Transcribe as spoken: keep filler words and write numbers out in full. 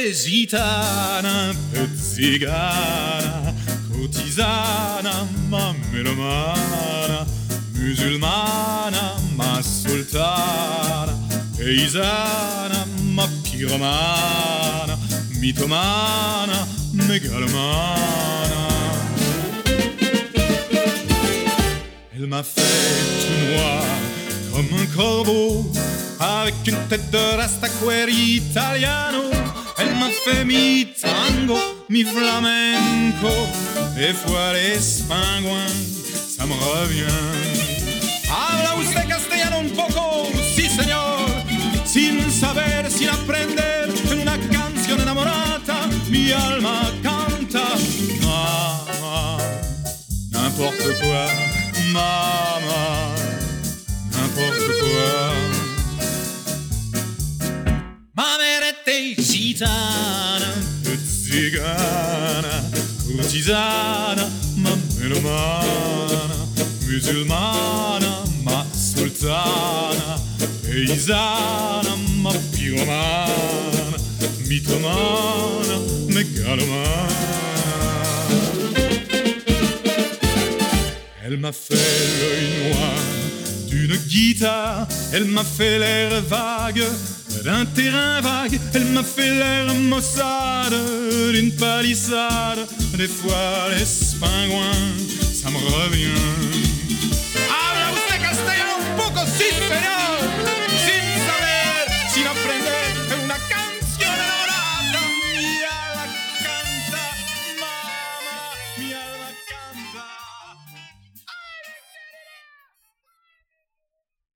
gitana, un peu zigana, courtisana, ma mélomane, musulmana, ma sultana, paysana, ma pyromane, mythomane, mégalomane. Elle m'a fait tout noir comme un corbeau, avec une tête de rastaqueri italiano. Elle m'a fait mi tango, mi flamenco, des fois les pingouins, ça me revient. Habla usted castellano un poco, sí señor, sin saber, sin aprender, en una canción enamorata, mi alma canta. Mamma, n'importe quoi, mamma, n'importe quoi. Ma mère était gitana, zigana, courtisana, ma mélomane, musulmane, ma sultana, paysana, ma pyromane, mythomane, mégalomane. Elle m'a fait l'œil noir d'une guitare, elle m'a fait l'air vague d'un terrain vague, elle m'a fait l'air maussade d'une palissade. Des fois les pingouins, ça me revient. Habla usted castellano un poco, sí señor.